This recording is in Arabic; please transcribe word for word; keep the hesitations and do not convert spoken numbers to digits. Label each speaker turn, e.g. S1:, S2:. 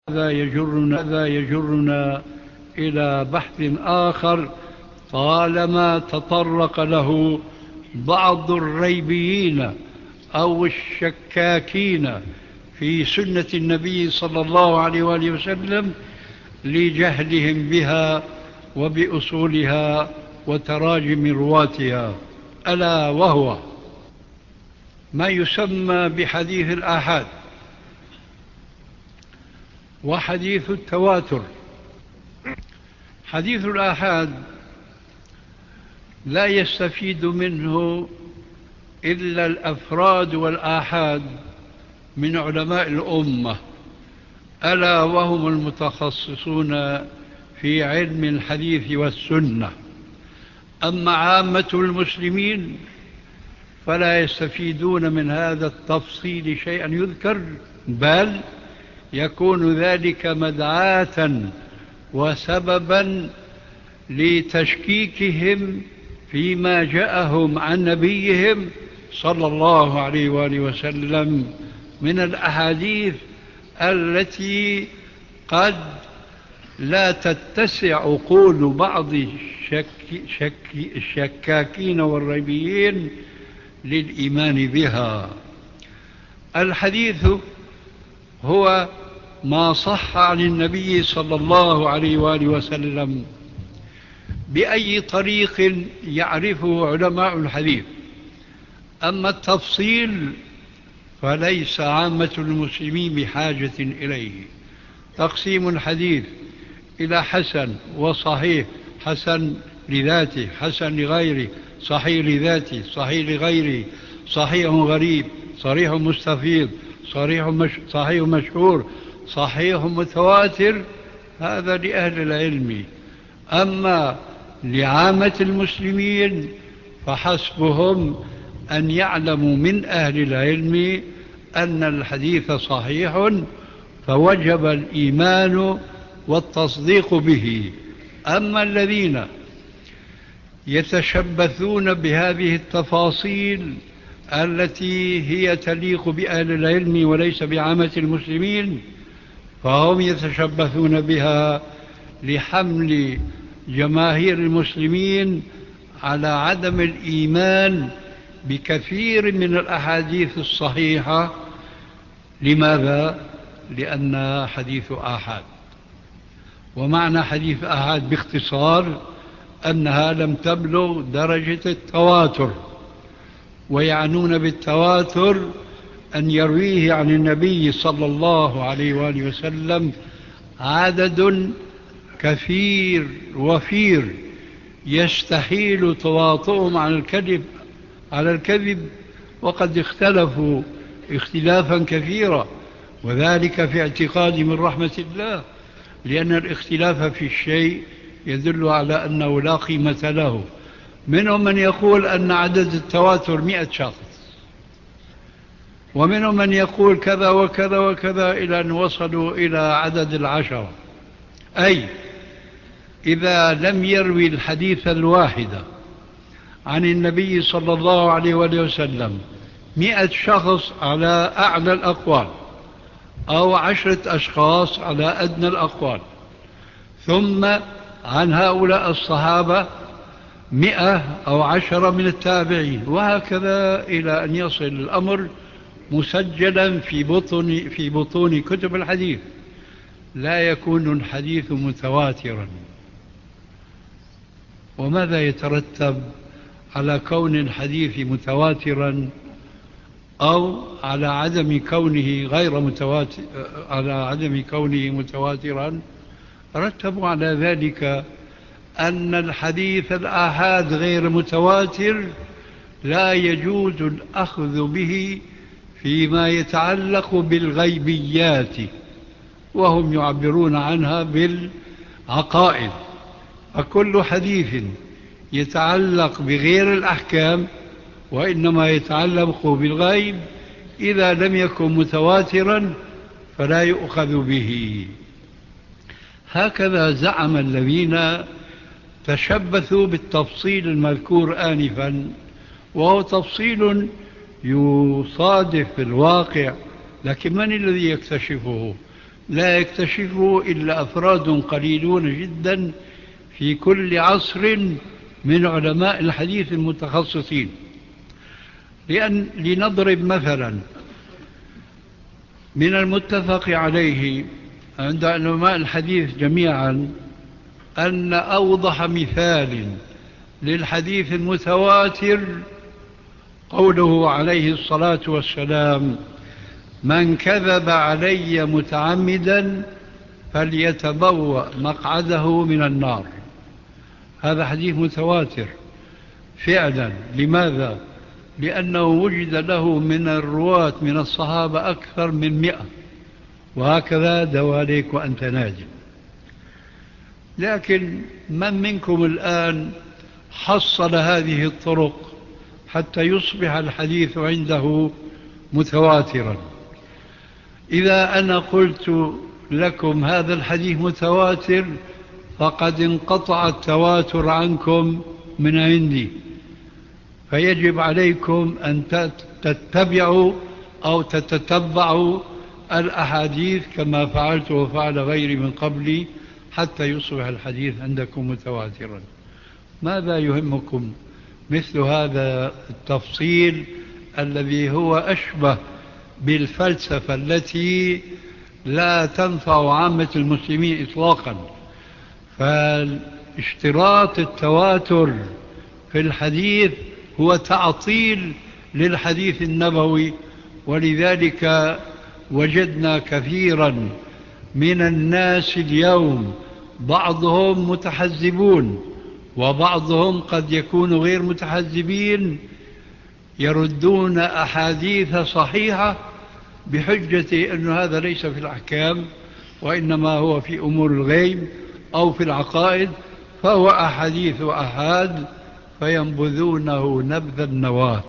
S1: هذا يجرنا هذا يجرنا إلى بحث آخر طالما تطرق له بعض الريبيين أو الشكاكين في سنة النبي صلى الله عليه وآله وسلم لجهلهم بها وبأصولها وتراجم رواتها، ألا وهو ما يسمى بحديث الآحاد وحديث التواتر. حديث الآحاد لا يستفيد منه إلا الأفراد والآحاد من علماء الأمة، ألا وهم المتخصصون في علم الحديث والسنة. أما عامة المسلمين فلا يستفيدون من هذا التفصيل شيئا يذكر، بل يكون ذلك مدعاة وسببا لتشكيكهم فيما جاءهم عن نبيهم صلى الله عليه وآله وسلم من الأحاديث التي قد لا تتسع عقول بعض الشك شك الشكاكين والريبيين للإيمان بها. الحديث هو ما صح عن النبي صلى الله عليه وآله وسلم بأي طريق يعرفه علماء الحديث. أما التفصيل فليس عامة المسلمين بحاجة إليه. تقسيم الحديث إلى حسن وصحيح، حسن لذاته، حسن لغيره، صحيح لذاته، صحيح لغيره، صحيح غريب، صريح مستفيض، صحيح, مش صحيح مشهور، صحيح متواتر، هذا لأهل العلم. أما لعامة المسلمين فحسبهم أن يعلموا من أهل العلم أن الحديث صحيح فوجب الإيمان والتصديق به. أما الذين يتشبثون بهذه التفاصيل التي هي تليق بأهل العلم وليس بعامة المسلمين فهم يتشبثون بها لحمل جماهير المسلمين على عدم الإيمان بكثير من الأحاديث الصحيحة. لماذا؟ لأنها حديث آحاد. ومعنى حديث آحاد باختصار أنها لم تبلغ درجة التواتر، ويعنون بالتواتر أن يرويه عن النبي صلى الله عليه وآله وسلم عدد كثير وفير يستحيل تواطؤهم على الكذب على الكذب وقد اختلفوا اختلافا كثيرا، وذلك في اعتقاد من رحمة الله، لأن الاختلاف في الشيء يدل على أنه لا قيمة له. منهم من يقول أن عدد التواتر مئة شخص، ومنهم من يقول كذا وكذا وكذا، إلى أن وصلوا إلى عدد العشرة. أي إذا لم يروي الحديث الواحد عن النبي صلى الله عليه وآله وسلم مئة شخص على أعلى الأقوال، أو عشرة أشخاص على أدنى الأقوال، ثم عن هؤلاء الصحابة مئة أو عشرة من التابعين، وهكذا إلى أن يصل الأمر مسجلا في بطن, في بطون كتب الحديث، لا يكون الحديث متواترا. وماذا يترتب على كون الحديث متواترا أو على عدم كونه غير متواتر على عدم كونه متواترا؟ رتبوا على ذلك أن الحديث الآحاد غير متواتر لا يجوز الأخذ به فيما يتعلق بالغيبيات، وهم يعبرون عنها بالعقائد. فكل حديث يتعلق بغير الأحكام وإنما يتعلق بالغيب إذا لم يكن متواترا فلا يؤخذ به. هكذا زعم الذين تشبثوا بالتفصيل المذكور آنفا، وهو تفصيل يصادف الواقع، لكن من الذي يكتشفه؟ لا يكتشفه إلا أفراد قليلون جدا في كل عصر من علماء الحديث المتخصصين. لأن لنضرب مثلا، من المتفق عليه عند علماء الحديث جميعا أن أوضح مثال للحديث المتواتر قوله عليه الصلاة والسلام: من كذب علي متعمدا فليتبوأ مقعده من النار. هذا حديث متواتر فعلا. لماذا؟ لأنه وجد له من الرواة من الصحابة أكثر من مئة، وهكذا دواليك وأنت ناجم. لكن من منكم الآن حصل هذه الطرق حتى يصبح الحديث عنده متواترا؟ إذا أنا قلت لكم هذا الحديث متواتر فقد انقطع التواتر عنكم من عندي، فيجب عليكم أن تتبعوا أو تتتبعوا الأحاديث كما فعلت وفعل غيري من قبلي حتى يصبح الحديث عندكم متواترا. ماذا يهمكم مثل هذا التفصيل الذي هو أشبه بالفلسفة التي لا تنفع عامة المسلمين إطلاقا؟ فاشتراط التواتر في الحديث هو تعطيل للحديث النبوي، ولذلك وجدنا كثيرا من الناس اليوم بعضهم متحزبون وبعضهم قد يكون غير متحزبين يردون أحاديث صحيحة بحجة أن هذا ليس في الأحكام وإنما هو في أمور الغيب أو في العقائد، فهو أحاديث أحاد فينبذونه نبذ النواة.